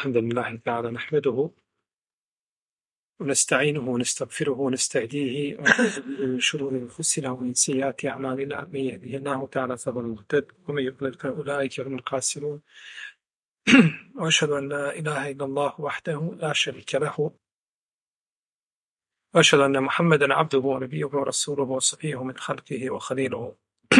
الحمد لله تعالى نحمده ونستعينه ونستغفره ونستهديه ونعوذ بالله من شرور أنفسنا ومن سيئات أعمالنا من يهده الله تعالى فهو المهتد ومن يضلل فأولئك هم الخاسرون وأشهد أن لا إله إلا الله وحده لا شريك له وأشهد أن محمدا عبده ونبيه ورسوله وصفيه من خلقه وخليله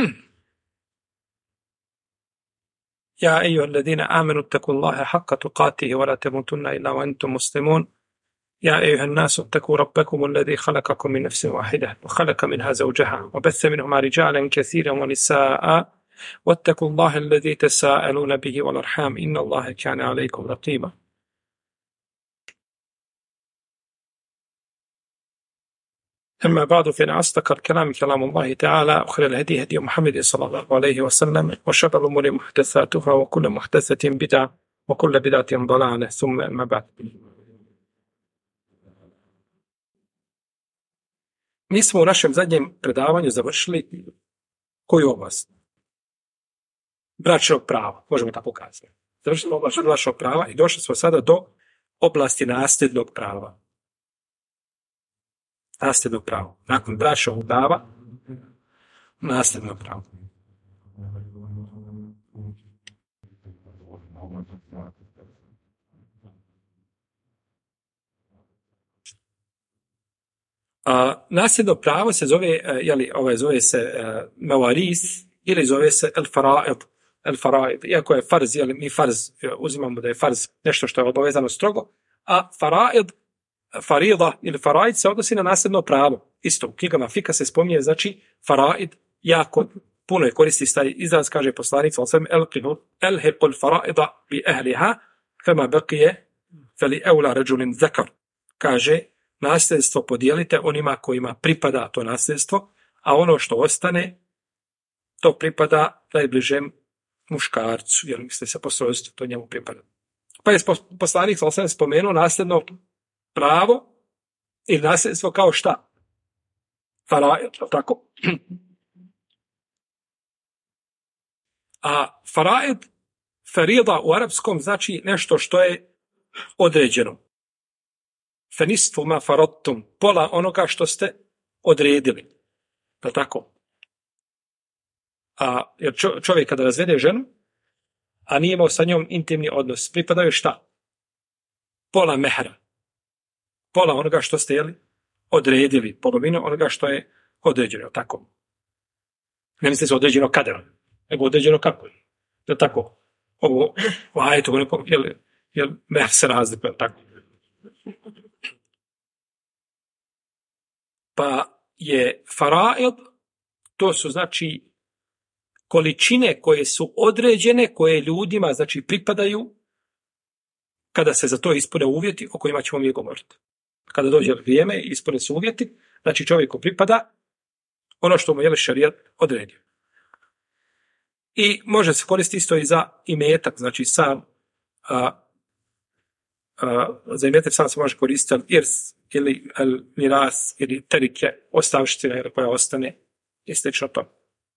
يا أيها الذين آمنوا اتقوا الله حق تقاته ولا تموتن إلا وأنتم مسلمون يا أيها الناس اتقوا ربكم الذي خلقكم من نفس واحدة وخلق منها زوجها وبث منهما رجالا كثيرا ونساء واتقوا الله الذي تساءلون به والأرحام إن الله كان عليكم رقيبا أما بعد فإن أصدق الكلام كلام الله تعالى وخير الهدي هدي محمد صلى الله عليه وسلم وشر الأمور محدثاتها وكل محدثة بدعة وكل بدعة ضلالة ثم أما بعد. Mi smo u našem zadnjem predavanju završili koju oblast? Bračnog prava, možemo tako kazati. Završili smo oblast bračnog prava i došli smo sada do oblasti nasljednog prava. Nasljednog prava. Nakon bračnog prava, nasljednog prava. Nasljedno pravo se zove, zove se mevaris ili zove se el faraid. Iako je farz, mi farz uzimamo da je farz nešto što je obavezano strogo, a farida ili faraid se odnosi na nasljedno pravo. Isto u knjigama fika se spominje, znači faraid jako puno je koristi taj izraz, kaže poslanik sallallahu alejhi ve sellem elhiqul faraida bi ahliha fama baqiya fali awla rajulin zakar. Kaže nasljedstvo podijelite onima kojima pripada to nasljedstvo, a ono što ostane, to pripada najbližem muškarcu, jer misli se po svojstvu, to njemu pripada. Pa je poslanik sam spomenuo nasljedno pravo i nasljedstvo kao šta? Faraid, tako? A faraid, farida u arapskom znači nešto što je određeno. Fenistvu ma faradtum, pola onoga što ste odredili. Pa tako. Jer čovjek kada razvede ženu, a nije imao sa njom intimni odnos, pripadaju šta? Pola mehra. Pola onoga što ste odredili. Polovinu onoga što je određeno. Tako. Ne misli se određeno kada, nego određeno kako. Je tako? Ovo, ajetu, jel mehr se razlikuje, tako. Pa je faraid, to su znači količine koje su određene, koje ljudima znači pripadaju kada se za to ispune uvjeti o kojima ćemo mi govoriti. Kada dođe vrijeme i ispune se uvjeti, znači čovjeku pripada ono što mu je šerijat odredio. I može se koristiti isto i za imetak, znači sam za imetak sam se može koristiti irs ili miras ili terike, ostavština koja ostane i slično to.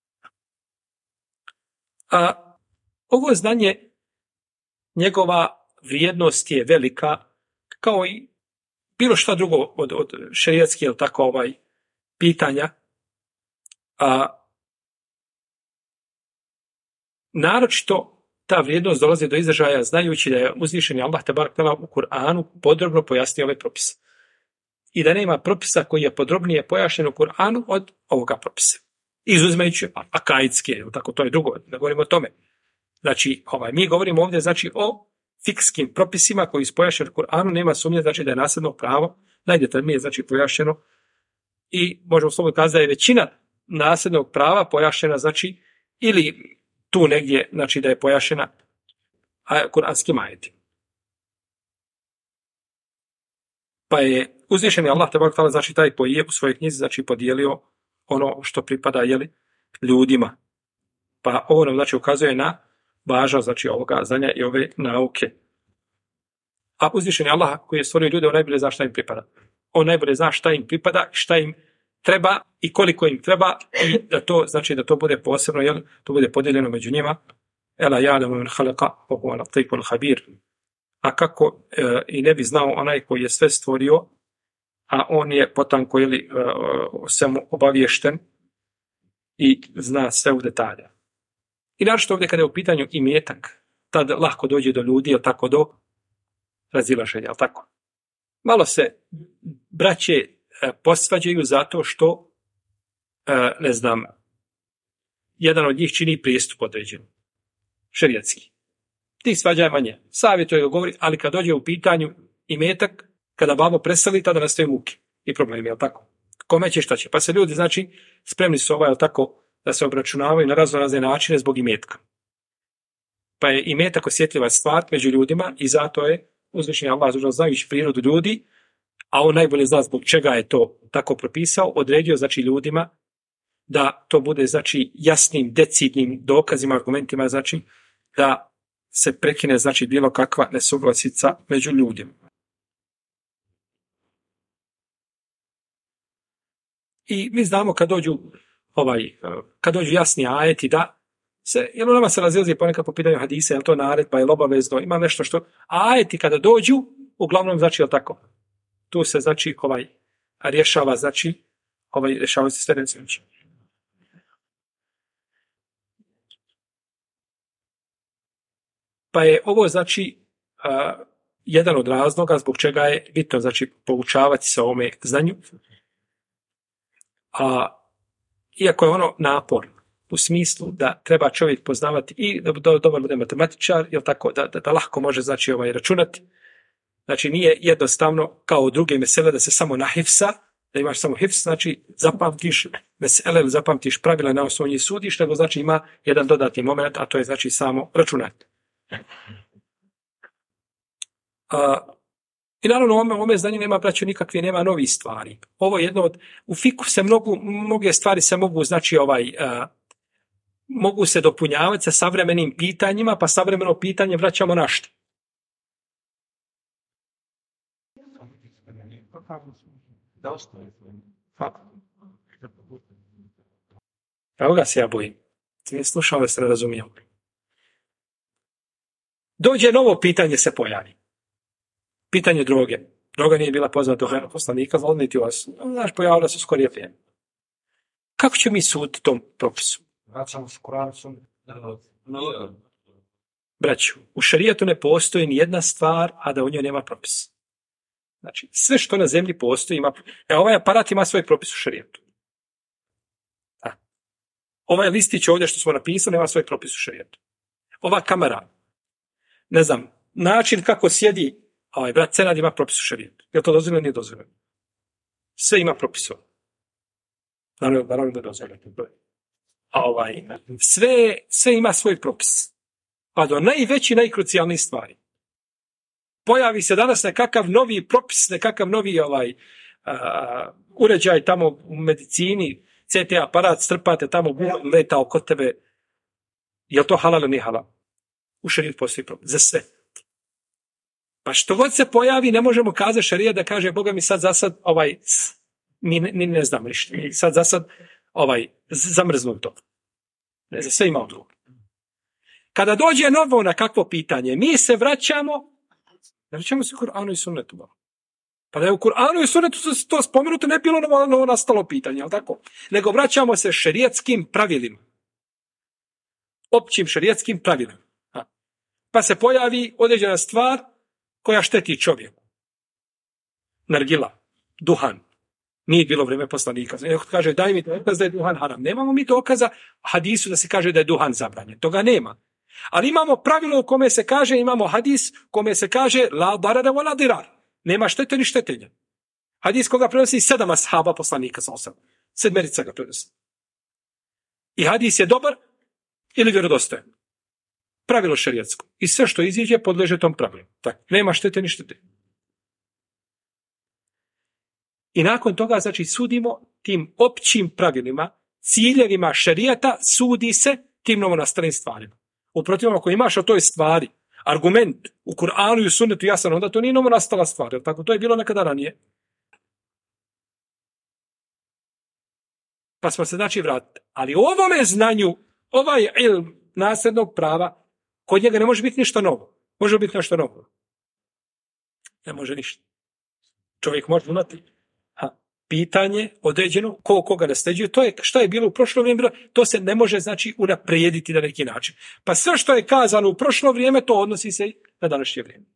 Ovo znanje, njegova vrijednost je velika, kao i bilo šta drugo od šerijatskih pitanja. Naročito ta vrijednost dolazi do izražaja znajući da je uzvišeni Allah tebarek ve teala u Kur'anu podrobno pojasnio ove propise. I da nema propisa koji je podrobnije pojašnjen u Kur'anu od ovoga propisa. Izuzimajući akaidske, tako to je drugo, da govorimo o tome. Znači, mi govorimo ovdje znači o fikskim propisima koji su pojašnjeni u Kur'anu, nema sumnje znači da je nasljedno pravo najdetaljnije znači pojašnjeno i možemo slobodno kazati da je većina nasljednog prava pojašnjena znači ili tu negdje znači da je pojašnjena kuranskim ajetima. Pa je uzvišeni Allah tebarek ve teala znači taj koji je u svojoj knjizi znači podijelio ono što pripada ljudima. Pa ovo nam znači ukazuje na važnost znači ovoga znanja i ove nauke. A uzvišeni Allah koji je stvorio ljude, on najbolje zna šta im pripada. On najbolje zna šta im pripada, šta im treba i koliko im treba i da to znači da to bude posebno, to bude podijeljeno među njima. Ela ja'lamu men khalaqa wa huwa al-latiful khabir. a kako i ne bi znao onaj koji je sve stvorio, a on je potanko ili svemu obaviješten i zna sve u detalja. I naravno ovdje kada je u pitanju imetak, tad lahko dođe do ljudi, jel tako, do razilaženja, jel tako? Malo se braće posvađaju zato što, ne znam, jedan od njih čini pristup određen, šerijatski. Ti svađavanje, savjetuje ga, govori, ali kad dođe u pitanju imetak, kada babo preseli, tada nastaju muke i problemi, jel tako? Kome će, šta će? Pa se ljudi, znači, spremni su jel tako, da se obračunavaju na razne načine zbog imetka. Pa je imetak osjetljiva stvar među ljudima i zato je uzvišeni Allah, znajući prirodu ljudi, a on najbolje zna zbog čega je to tako propisao, odredio, znači, ljudima da to bude, znači, jasnim, decidnim dokazima, argumentima, znači, da se prekine, znači, bilo kakva nesuglasica među ljudima. I mi znamo kad dođu jasni ajeti da se, jer u nama se razilazi ponekad po pitanju hadisa, je li to naredba, je li obavezno, ima nešto što, a ajeti kada dođu, uglavnom, znači, je li tako? Tu se, znači, rješava, znači, rješava se sve znači. Pa je ovo, znači, jedan od razloga zbog čega je bitno, znači, poučavati se ovome znanju. A iako je ono napor u smislu da treba čovjek poznavati i da dobar bude matematičar, jel tako, da lahko može, znači, računati. Znači, nije jednostavno kao u druge mesele da se samo nahifsa, da imaš samo hifs, znači zapamtiš mesele ili zapamtiš pravila na osnovu njih sudiš, nego znači ima jedan dodatni moment, a to je, znači, samo računati. I naravno, ome znanje nema, braćo, nikakve, nema novih stvari. Ovo je jedno od, u fiku se mnoge stvari se mogu, znači, mogu se dopunjavati sa savremenim pitanjima, pa savremeno pitanje vraćamo na što? Evo ga se ja bojim. Ti nije slušao da se ne razumijem. Dođe novo pitanje, se pojavi. Pitanje droge. Droga nije bila poznata u vremenu poslanika, niti vas. Znaš, pojavila se skorije vrijeme. Kako ćemo mi suditi tom propisu? Braću, u šerijatu ne postoji ni jedna stvar, a da u njoj nema propisa. Znači, sve što na zemlji postoji ima... ovaj aparat ima svoj propis u šerijatu. Ovaj listić ovdje što smo napisali ima svoj propis u šerijatu. Ova kamera, ne znam, način kako sjedi brat Senad ima propis u šerijatu. Je li to dozvoljeno? Nije dozvoljeno. Sve ima propisova. Naravno da je dozvoljeno. Sve ima svoj propis. Pa do najveći, najkrucijalnijih stvari. Pojavi se danas nekakav novi propis, nekakav novi uređaj tamo u medicini, CT aparat, strpate tamo, leta oko tebe. Je li to halal ili nije halal? U šerijatu postoji propis. Za sve. Pa što god se pojavi, ne možemo kazati šarija da kaže, Boga mi sad zasad, mi ne znam ništa. Sad zasad, zamrznuo to. Ne znam, sve ima odgovor. Kada dođe novo na kakvo pitanje, mi se vraćamo se u Kur'anu i sunnetu. Pa da je u Kur'anu i sunnetu to spomenuto, ne bilo novo nastalo pitanje, ali tako? Nego vraćamo se šerijatskim pravilima. Općim šerijatskim pravilima. Pa se pojavi određena stvar koja šteti čovjeku. Nargila, duhan. Nije bilo vrijeme poslanika. Neko kaže, daj mi dokaz da je duhan haram. Nemamo mi dokaza hadisu da se kaže da je duhan zabranjen. Toga nema. Ali imamo pravilo u kome se kaže, imamo hadis kome se kaže la darara wa la dirar. Nema štete ni štetenja. Hadis koga prenosi 7 ashaba poslanika. 7 ga prenosi. I hadis je dobar ili vjerodostojan. Pravilo šerijatsko. I sve što iziđe podleže tom pravilu. Tako, nema štete ni štete. I nakon toga, znači, sudimo tim općim pravilima, ciljevima šerijata, sudi se tim novonastalim stvarima. U protivnom, ako imaš o toj stvari argument u Kur'anu i u sunnetu jasan, onda to nije novonastala stvar. Jer tako, to je bilo nekada ranije. Pa smo se, znači, vratili. Ali u ovome znanju, ilm naslednog prava, kod njega ne može biti ništa novo. Može biti nešto novo. Ne može ništa. Čovjek može imati pitanje određeno, koga nasljeđuje, to je što je bilo u prošlo vrijeme, to se ne može znači unaprijediti na neki način. Pa sve što je kazano u prošlo vrijeme, to odnosi se na današnje vrijeme.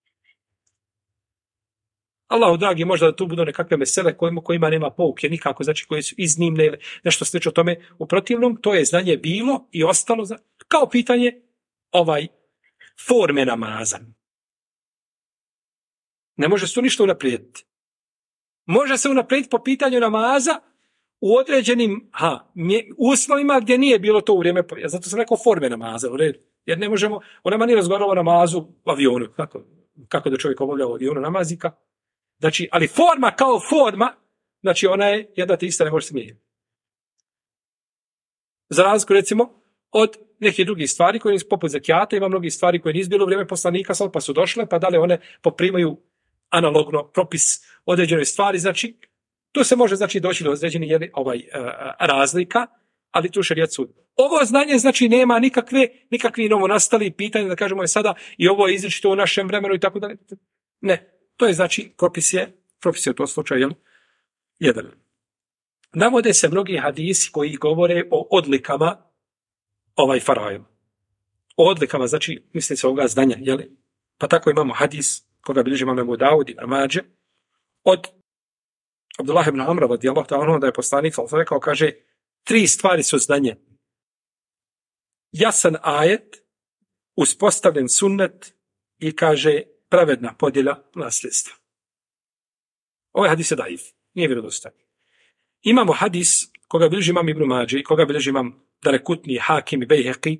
Allahu dragi, možda da tu budu nekakve mesele kojima nema pouke nikako, znači koje su iznimne ili nešto slično tome. U protivnom, to je znanje bilo i ostalo kao pitanje forme namaza. Ne može se tu ništa unaprijediti. Može se unaprijediti po pitanju namaza u određenim uslovima gdje nije bilo to u vrijeme. Zato sam rekao forme namaza, u redu. Jer ne možemo, on nema ni razgovarao o namazu u avionu. Kako da čovjek obavlja u avionu namazika. Znači, ali forma kao forma, znači ona je jedna te ista, ne može se mijenjati. Za razliku, recimo, od nekih drugih stvari koje nisu poput zekijata, ima mnogih stvari koje nisu bilo u vrijeme poslanika, pa su došle, pa dalje one poprimaju analogno propis određenoj stvari, znači, tu se može znači doći do određenih razlika, ali tu šerijat sud. Ovo znanje znači nema nikakvi novonastali pitanja, da kažemo je sada i ovo je izričito u našem vremenu i tako dalje. Ne. To je znači propis je u tom slučaju jedan. Navode se mnogi hadisi koji govore o odlikama faraona. O odlikama, znači, misli se ovoga znanja, jeli? Pa tako imamo hadis koga bilježi imam Ebu Daud i Mađe od Abdullah ibn Amra radijallahu ta'ala anhu da je poslanik rekao, kaže, 3 stvari su znanje. Jasan ajet, uspostavljen sunnet i kaže pravedna podjela nasljedstva. Ovaj hadis je daif, nije vjerodostojan. Imamo hadis koga bilježi imam Ibn Mađe i koga bilježi imam Darekutni, Hakim i Bejheqi,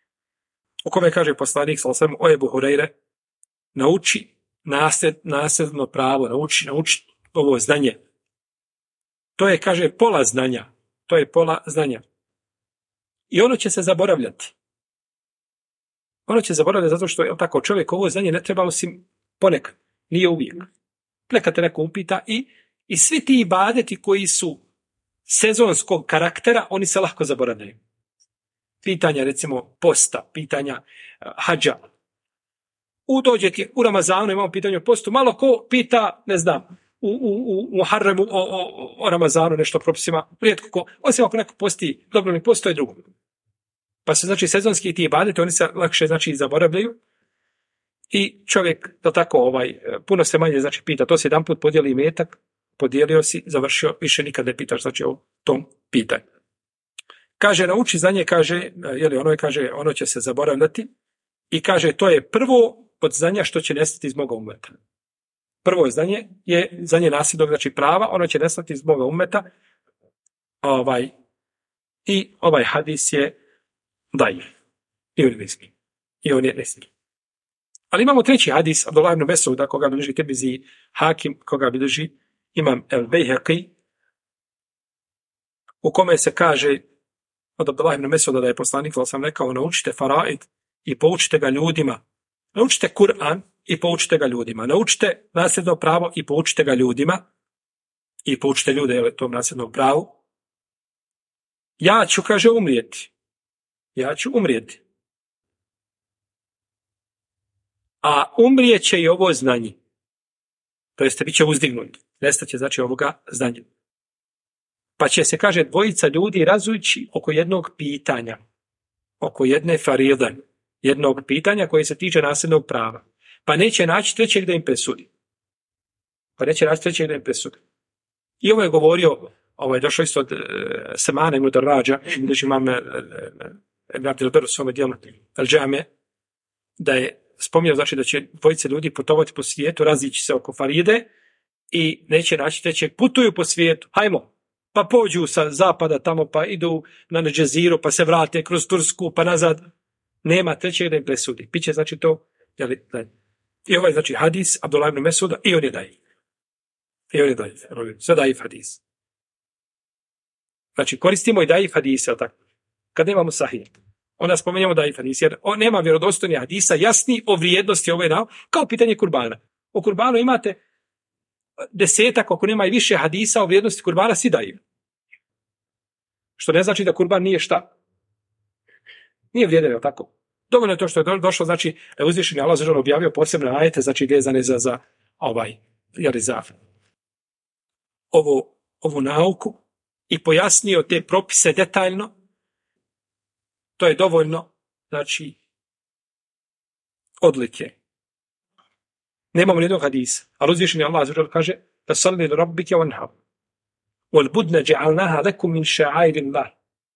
u kome kaže poslanik sallallahu o Ebu Hurajre, nauči nasljedno pravo, nauči ovo znanje. To je, kaže, pola znanja. To je pola znanja. I ono će se zaboravljati. Ono će zaboravljati zato što je tako čovjek ovo znanje ne treba osim ponekad, nije uvijek. Nekad te neko upita i svi ti ibadeti koji su sezonskog karaktera, oni se lahko zaboravljaju. Pitanja recimo posta, pitanja hadža. Dođe ti u Ramazanu, imamo pitanje o postu, malo ko pita, ne znam, u Muharremu o Ramazanu nešto propisima, rijetko ko, osim ako neko posti dobrovni post, to je drugo. Pa su znači sezonski ti ibadeti, oni se lakše znači zaboravljaju i čovjek da tako puno se manje znači pita, to se jedan put podijeli imetak, podijelio si, završio, više nikad ne pitaš znači o tom pitanju. Kaže, nauči znanje, kaže, ono će se zaboravljati i kaže, to je prvo od znanja što će nestati iz moga ummeta. Prvo znanje je znanje nasljednog, znači prava, ono će nestati iz moga ummeta. I ovaj hadis je daif. I on je neispravan. Ali imamo treći hadis, Abdullah ibn Mes'uda, koga bilježi Tirmizi, Hakim, koga bilježi imam el-Bejheqi, u kome se kaže od Abdullah ibn Mes'uda da je poslanik, ali sam rekao, naučite faraid i poučite ga ljudima. Naučite Kur'an i poučite ga ljudima. Naučite nasljedno pravo i poučite ga ljudima. I poučite ljude tom nasljednom pravu. Ja ću, kaže, umrijeti. Ja ću umrijeti. A umrijeće i ovo znanje. To jeste, bit će uzdignuti. Nestaće, znači, ovoga znanja. Pa će se, kaže, dvojica ljudi razući oko jednog pitanja. Oko jedne faride. Jednog pitanja koje se tiče nasljednog prava. Pa neće naći trećeg da im presudi. I ovo je govorio, došlo isto od Semana ibn Darrađa, znači imam Abdel u svome dijelu Al-Džame, da je spominjao znači da će dvojice ljudi putovati po svijetu, razići se oko faride i neće naći trećeg, putuju po svijetu, hajmo, pa pođu sa zapada tamo, pa idu na Džeziru, pa se vrate kroz Tursku, pa nazad. Nema trećeg da im presudi. Piće znači to, i ovaj znači hadis Abdullah ibn Mes'uda i on je daif. Sve daif hadis. Znači koristimo i daif hadisa, tako. Kad nemamo sahih, onda spomenjamo daif hadis, jer on nema vjerodostojnih hadisa jasni o vrijednosti kao pitanje kurbana. O kurbanu imate 10, ako nema i više hadisa o vrijednosti kurbana, svi daif. Što ne znači da kurban nije šta? Nije vrijedan, je tako? Dovoljno je to što je došlo, znači, uzvišeni Allah objavio posebne ajete, znači vezane za za ovu nauku i pojasnio te propise detaljno, to je dovoljno, znači, odlike. Nemamo nijednog hadisa, ali uzvišeni Allah kaže da salli li rabbike wanhar wal budna ja'alnaha lakum min sha'airillah.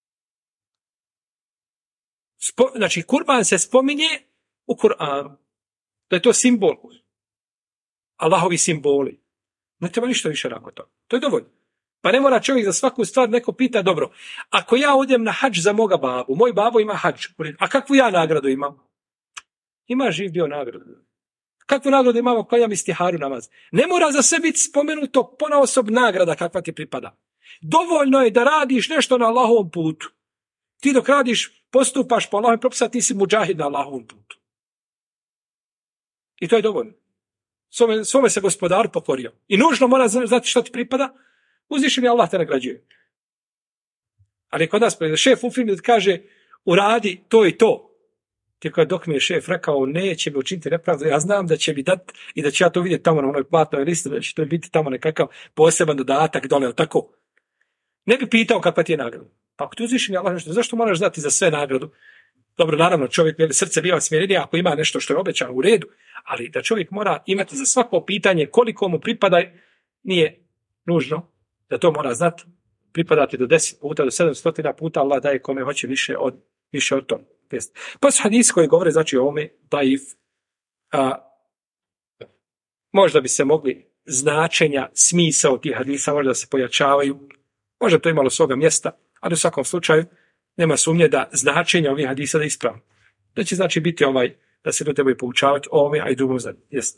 Znači, kurban se spominje u Kur'anu, da je to simbol, Allahovi simboli. Ne treba ništa više nakon toga. To je dovoljno. Pa ne mora čovjek za svaku stvar neko pita, dobro, ako ja odem na hadž za moga babu, moj babo ima hadž, a kakvu ja nagradu imam? Ima živ bio nagradu. Kakvu nagradu imamo koja mi stiharu namaz? Ne mora za sve biti spomenuto ponaosob nagrada kakva ti pripada. Dovoljno je da radiš nešto na Allahovom putu. Ti dok radiš, postupaš po Allahovim propisima, ti si muđahid na Allahovom putu. I to je dovoljno. Svome se gospodar pokorio. I nužno mora znati što ti pripada, uzvišeni Allah te nagrađuje. Ali kod nas, šef u firmi kaže, uradi to i to. Ti kada dok mi je šef rekao, neće mi učiniti nepravdu, ja znam da će mi dati i da će ja to vidjeti tamo na onoj platnoj listi, da će to biti tamo nekakav poseban dodatak dole, ali tako. Ne bi pitao kakva ti je nagrada. Pa ako ti uzvišeni Allah nešto, zašto moraš znati za sve nagradu? Dobro, naravno, čovjek srce biva smjerenije ako ima nešto što je obećano u redu, ali da čovjek mora imati za svako pitanje koliko mu pripada, nije nužno da to mora znati. Pripadati do 10 puta, do 700 puta, Allah daje kome hoće više od toga. Pa su hadisi koji govore, znači o ovome, daif, možda bi se mogli značenja, smisao tih hadisa, možda da se pojačavaju, možda to imalo svoga mjesta, ali u svakom slučaju nema sumnje da značenja ovih hadisa da je ispravno. Da će znači biti da se to trebaju poučavati o ovome, a i drugom zadnje. Jeste.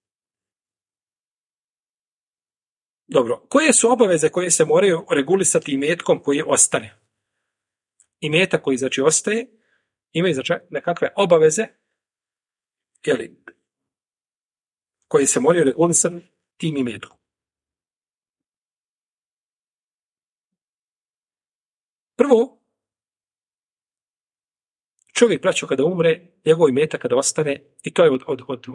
Dobro, koje su obaveze koje se moraju regulisati imetkom koji ostane? Imetak koji znači ostaje, imaju znači nekakve obaveze, koje se moraju regulisati tim imetkom. Prvo, čovjek, braćo, kada umre, njegov imetak kada ostane, i to je od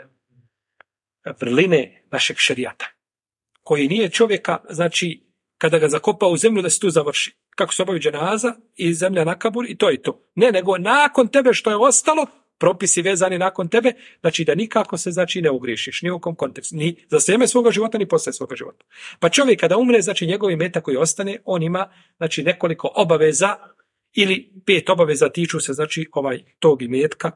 vrline našeg šerijata, koji nije čovjeka, znači, kada ga zakopa u zemlju da se tu završi. Kako se obavi dženaza i zemlja na kabur i to je to. Ne, nego nakon tebe što je ostalo, propisi vezani nakon tebe, znači da nikako se znači ne ugriješiš, ni u kom kontekstu, ni za vrijeme svoga života, ni poslije svoga života. Pa čovjek kada umre, znači njegov imetak koji ostane, on ima znači nekoliko obaveza ili 5 obaveza tiču se znači tog imetka.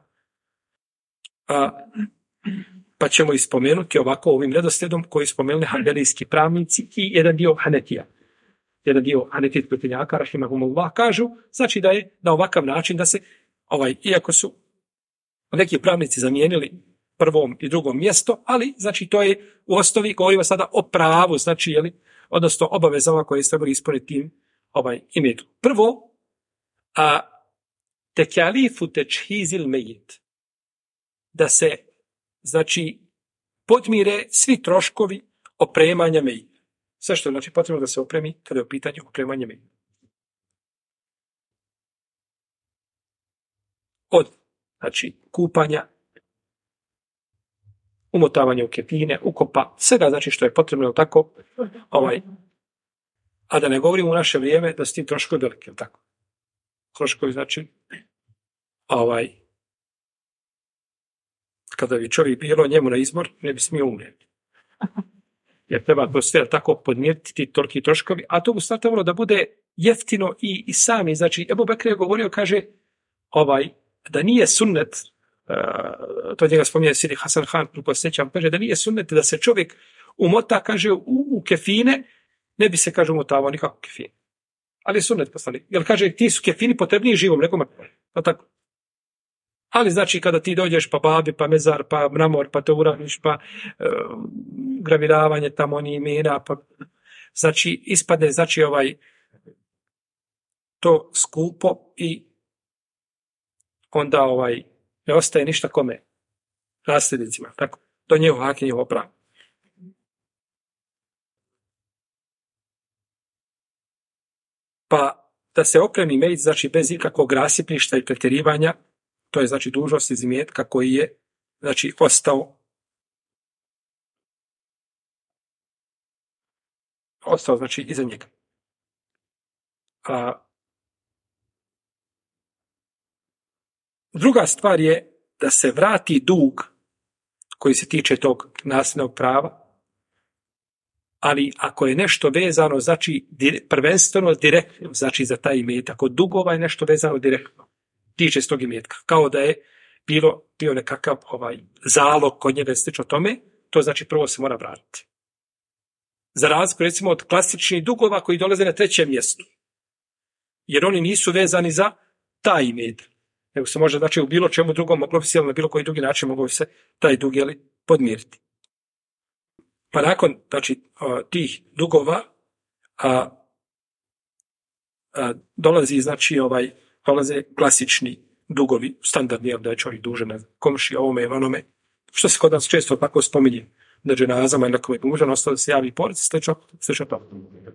Pa ćemo ispomenuti ovako ovim redoslijedom koji spomenuli hanbelijski pravnici i jedan dio hanetija. Jedan dio hanetijskih učenjaka, rahimahumullah, kažu, znači da je na ovakav način da se, iako su neki pravnici zamijenili prvom i drugom mjesto, ali znači to je u osnovi, govorimo sada o pravu, znači, odnosno obavezama koje se trebali ispuniti tim imetu. Prvo, tekalifu tečhizil mejit, da se, znači, podmire svi troškovi opremanja mejita. Sve što je znači potrebno da se opremi kada je u pitanju opremanja mejita. Od, znači, kupanja, umotavanja u kefine, ukopa, svega znači što je potrebno tako, a da ne govorimo u naše vrijeme da su ti troškovi veliki, tako. Troškovi znači, kada bi čovjek bilo njemu na izbor, ne bi smio umrijeti. Jer treba to sve tako podmiriti ti toliki troškovi, a to bi trebalo da bude jeftino i sami. Znači, Ebu Bekr je govorio, kaže, da nije sunnet, to njega spominje Sidi Hasan Han, koliko se sjećam, kaže da nije sunnet da se čovjek umota, kaže, u kefine, ne bi se, kaže, umotavao nikako kefine. Ali je sunnet postali. Jer, kaže, ti su kefini potrebniji živom, nekome. Pa tako. Ali znači kada ti dođeš pa babi, pa mezar, pa mramor, pa te urahniš, pa graviravanje tamo ni imena, pa znači ispadne znači to skupo i onda ne ostaje ništa kome, nasljednicima, tako, to njegovo hak i njegovo pravo. Pa da se opremi mejit, znači bez ikakvog rasipništa i pretjerivanja, to je znači dužnost iz imetka koji je znači ostao ostao znači iza njega. Druga stvar je da se vrati dug koji se tiče tog nasljednog prava, ali ako je nešto vezano, znači prvenstveno direktno, znači za taj imetak, od dugova je nešto vezano direktno, tiče se tog imetka, kao da je bio nekakav zalog kod njega slično tome, to znači prvo se mora vratiti. Za razliku recimo od klasičnih dugova koji dolaze na trećem mjestu, jer oni nisu vezani za taj imetak, nego se može, znači u bilo čemu drugom moglo bi se, na bilo koji drugi način moglo bi se taj dug podmiriti. Pa nakon znači, tih dugova dolazi, znači, dolaze klasični dugovi, standardni, da je čovjek dužan na komši, ovome i onome, što se kod nas često tako spominje, da dženazama i nekome dužan, ostalo da se javi porodici, slično to.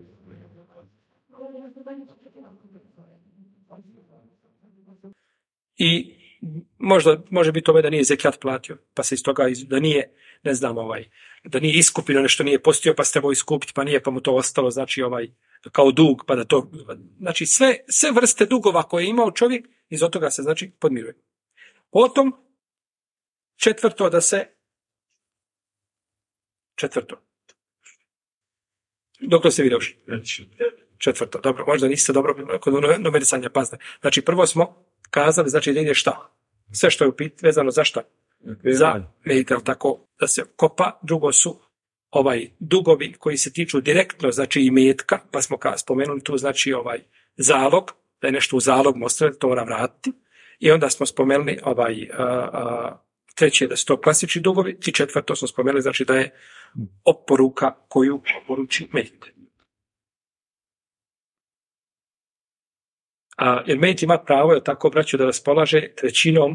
I može biti da nije zekijat platio, pa se iz toga, da nije, ne znam, da nije iskupino nešto, nije postio, pa se trebao iskupiti, pa nije, pa mu to ostalo, znači, kao dug, pa da to, znači, sve vrste dugova koje je imao čovjek, iz toga se, znači, podmiruje. Potom, četvrto, dok se vidio četvrto, dobro, možda niste dobro kod numerisanja, pazne. Znači, prvo smo kazali, znači, da ide šta? Sve što je vezano za šta? Za medical, tako da se kopa. Drugo su dugovi koji se tiču direktno, znači imetka, pa smo spomenuli tu, znači zalog, da je nešto u zalog, to mora vratiti. I onda smo spomenuli treće da su to klasični dugovi, i četvrto smo spomenuli, znači da je oporuka koju oporuči medit. Jer medit ima pravo, je tako, braću, da raspolaže trećinom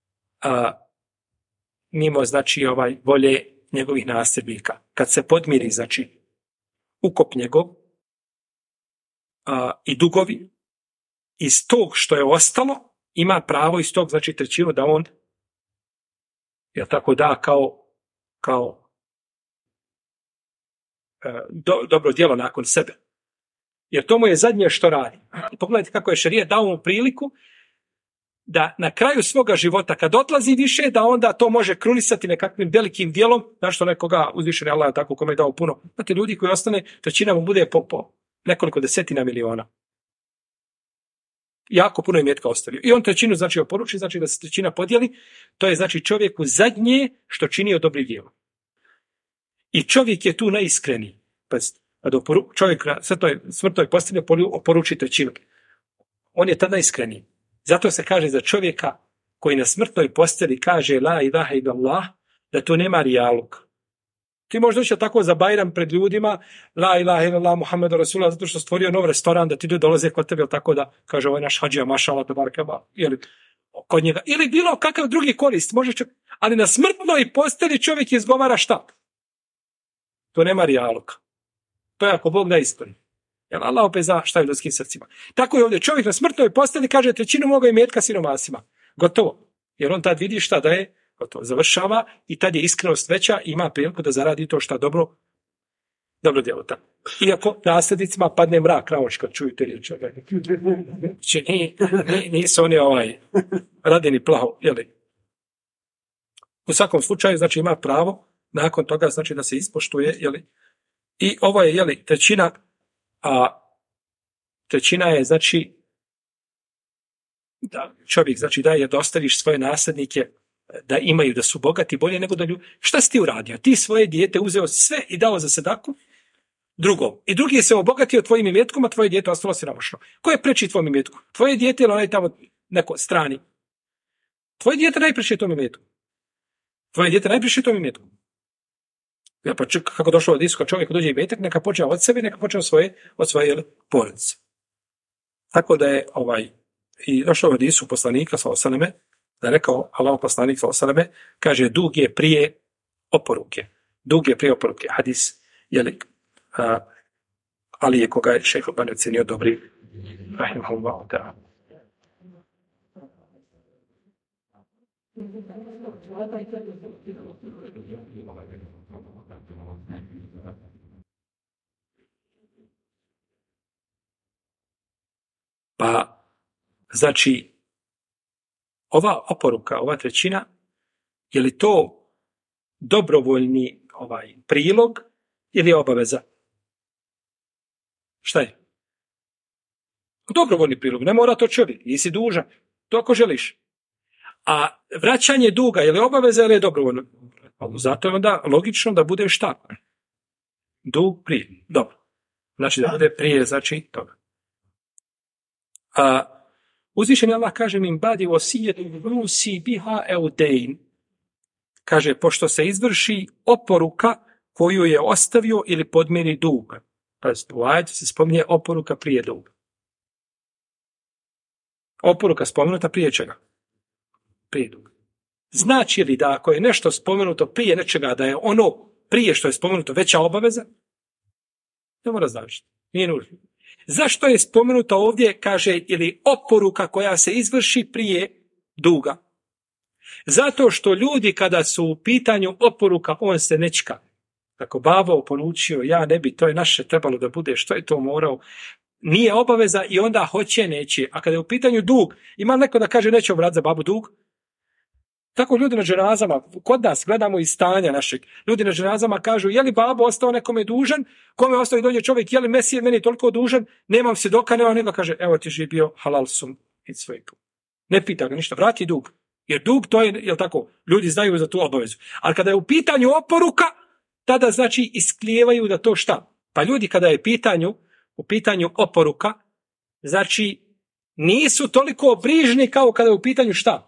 mimo, znači, volje njegovih nasljednika. Kad se podmiri, znači, ukop njegov i dugovi, iz tog što je ostalo, ima pravo iz tog, znači, trećinu da on, je tako, da kao dobro djelo nakon sebe. Jer to mu je zadnje što radi. Pogledajte kako je šerijat dao mu priliku da na kraju svoga života, kad odlazi više, da onda to može krunisati nekakvim velikim djelom, zašto nekoga uzvišeni Allah tako kome je dao puno. Znate, ljudi koji ostane, trećina mu bude po nekoliko desetina miliona. Jako puno imetka ostavio. I on trećinu, znači, oporuči, znači da se trećina podijeli, to je, znači, čovjeku zadnje što čini od dobrih djela. I čovjek je tu najiskreniji. Čovjek na smrtnoj postelji oporuči trećinu. On je tada iskreniji. Zato se kaže za čovjeka koji na smrtnoj postelji kaže la ilaha illallah, da to nema rijaluk. Ti možeš doći tako za Bajram pred ljudima, la ilaha illallah Muhammedu Rasulullah, zato što stvorio nov restoran, da ti ljudi dolaze kod tebe, tako da kaže ovaj naš hadžija, mašallah, tabarakaba, ili kod njega, ili bilo kakav drugi korist, ali na smrtnoj postelji čovjek izgovara šta? To nema rijaluk. To je ako Bog da ispuni. Jer Allah opet zna šta je u ljudskim srcima. Tako je ovdje čovjek na smrtnoj postelji kaže trećinu moga imetka siromasima. Gotovo. Jer on tad vidi šta da je, gotovo, završava i tad je iskrenost veća i ima priliku da zaradi to šta dobro djelo. Iako nasljednicima padne mrak na oči kad čuju te riječi. Nisu oni radini plaho. Jeli? U svakom slučaju, znači, ima pravo nakon toga, znači, da se ispoštuje, jeli? I ovo je, jeli, trećina, a trećina je, znači, da čovjek, znači, daje da ostaviš svoje nasljednike da imaju, da su bogati, bolje nego da ljudi. Šta si ti uradio? Ti svoje dijete uzeo sve i dao za sedaku drugom. I drugi je se obogatio tvojim imetkom, a tvoje dijete ostalo siromašno. Ko je preči tvojim imetku? Tvoje dijete ili onaj tamo neko strani? Tvoje dijete najpreči tvojim imetku. Tvoje dijete najpreči tvojim imetku. Ja pa kako došlo od Isu, kad čovjek dođe imetak, neka počne od sebe, neka počne od svoje porodice. Tako da je i došlo od Isu poslanika s.a.v. da je rekao Allah poslanik s.a.v. kaže dug je prije oporuke. Dug je prije oporuke. Hadis je ali je koga je šejh Albani ocenio dobri. Rahimahullahu ta'ala. Pa, znači, ova oporuka, ova trećina, je li to dobrovoljni prilog ili je obaveza? Šta je? Dobrovoljni prilog, ne mora to čovjek, nisi dužan, to ako želiš. A vraćanje duga, je li obaveza ili je dobrovoljno? Zato je onda logično da bude šta? Dug prije, dobro. Znači da bude prije, znači toga. Uzvišeni Allah kaže min badi wasijetu usi biha eudein. Kaže, pošto se izvrši oporuka koju je ostavio ili podmiri dug. Pazite, u ajetu se spominje oporuka prije duga. Oporuka spomenuta prije čega? Prije duga. Znači li da ako je nešto spomenuto prije nečega, da je ono prije što je spomenuto veća obaveza? Ne mora značiti. Nije nužno. Zašto je spomenuto ovdje, kaže, ili oporuka koja se izvrši prije duga? Zato što ljudi kada su u pitanju oporuka, on se nečka. Ako babo oporučio, ja ne bi, to je naše trebalo da bude, što je to morao? Nije obaveza i onda hoće, neće. A kada je u pitanju dug, ima neko da kaže neće vratiti za babu dug? Tako ljudi na dženazama, kod nas gledamo iz stanja našeg, ljudi na dženazama kažu, je li babo ostao nekome dužan, kome ostao i dođe čovjek, je li Mesije meni toliko dužan, nemam svjedoka, nemam nego, kaže, evo ti je bio halal sum i svoj. Ne pita ga ništa, vrati dug. Jer dug to je, jel tako, ljudi znaju za tu obavezu. Ali kada je u pitanju oporuka, tada znači isklijevaju da to šta? Pa ljudi kada je u pitanju oporuka, znači nisu toliko brižni kao kada je u pitanju šta?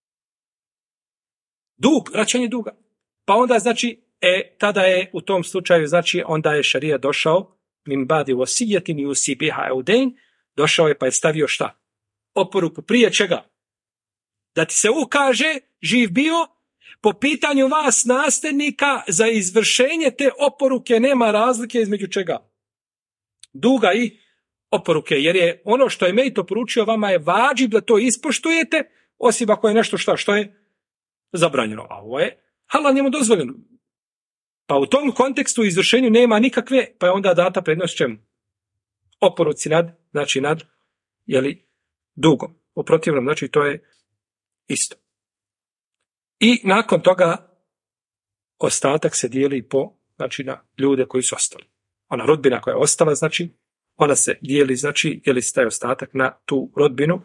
Dug, vraćanje duga. Pa onda znači, tada je u tom slučaju, znači onda je šarija došao, min badi wasijetin yusi biha eudein, došao je pa je stavio šta? Oporuku prije čega? Da ti se ukaže, živ bio, po pitanju vas nasljednika za izvršenje te oporuke nema razlike između čega? Duga i oporuke, jer je ono što je Mejt oporučio vama je vađib da to ispoštujete, osim ako je nešto što je zabranjeno, a ovo je halal njemu dozvoljeno. Pa u tom kontekstu izvršenju nema nikakve, pa je onda data prednost čemu? Oporuci nad dugom. U protivnom, znači to je isto. I nakon toga ostatak se dijeli na ljude koji su ostali. Ona rodbina koja je ostala, znači, ona se dijeli, znači, dijeli se taj ostatak na tu rodbinu.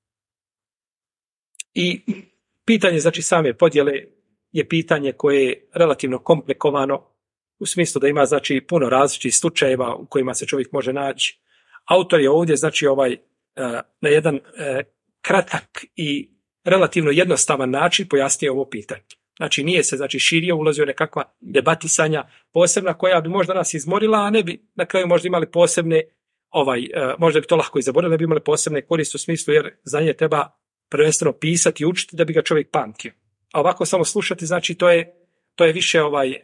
I pitanje, znači, same podjele je pitanje koje je relativno komplikovano u smislu da ima, znači, puno različitih slučajeva u kojima se čovjek može naći. Autor je ovdje, znači, na jedan kratak i relativno jednostavan način pojasnio ovo pitanje. Znači, nije se, znači, širio, ulazio nekakva debatisanja posebna koja bi možda nas izmorila, a ne bi na kraju možda imali posebne, možda bi to lako i zaboravili, ne bi imali posebne koriste u smislu, jer za nje treba prvenstveno pisati i učiti da bi ga čovjek pamtio. A ovako samo slušati, znači, to je više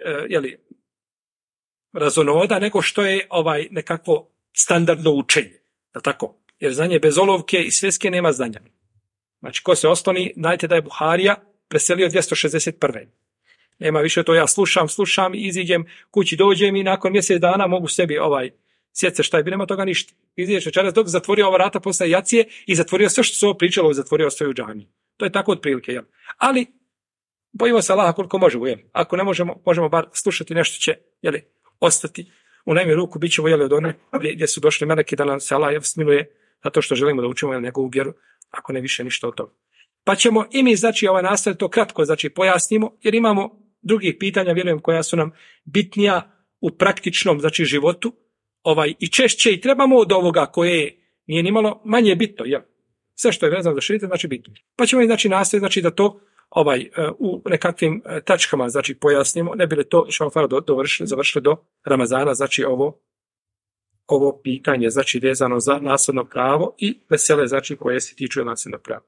razonoda nego što je nekakvo standardno učenje. Da tako? Jer znanje bez olovke i sveske nema znanja. Znači, ko se osloni, znajte da je Buharija preselio 261. Nema više to, ja slušam i iziđem kući, dođem i nakon mjesec dana mogu sebi sjeći šta je bilo, nema toga ništa. Iziđeš večeras dok zatvorio ova vrata posle jacije i zatvorio sve što se ovo pričalo, zatvorio svoju džamiju. To je tako otprilike, jel? Ali bojimo se Allaha koliko možemo, jel? Ako ne možemo bar slušati nešto će, jel, ostati. U najmanju ruku bit ćemo, jel, od one gdje su došli meleki da nam se Allah smiluje zato što želimo da učimo njegovu vjeru, ako ne više ništa od toga. Pa ćemo i mi, znači, nastaviti to kratko, znači, pojasnimo, jer imamo drugih pitanja, vjerujem, koja su nam bitnija u praktičnom, znači, životu, i češće i trebamo od ovoga koje nije nimalo manje bitno, jel? Sve što je vezano za širijet, znači, bitno. Pa ćemo i, znači, nastaviti, znači, da to u nekakvim tačkama, znači, pojasnimo, ne bi li to završili do Ramazana, znači, ovo pitanje, znači, vezano za nasljedno pravo i vesele, znači, koje se tiču nasljednog prava.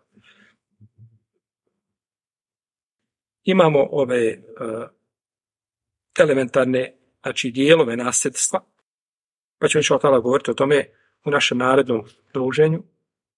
Imamo ove elementarne, znači, dijelove nasljedstva, pa ćemo inšallah govoriti o tome u našem narednom druženju.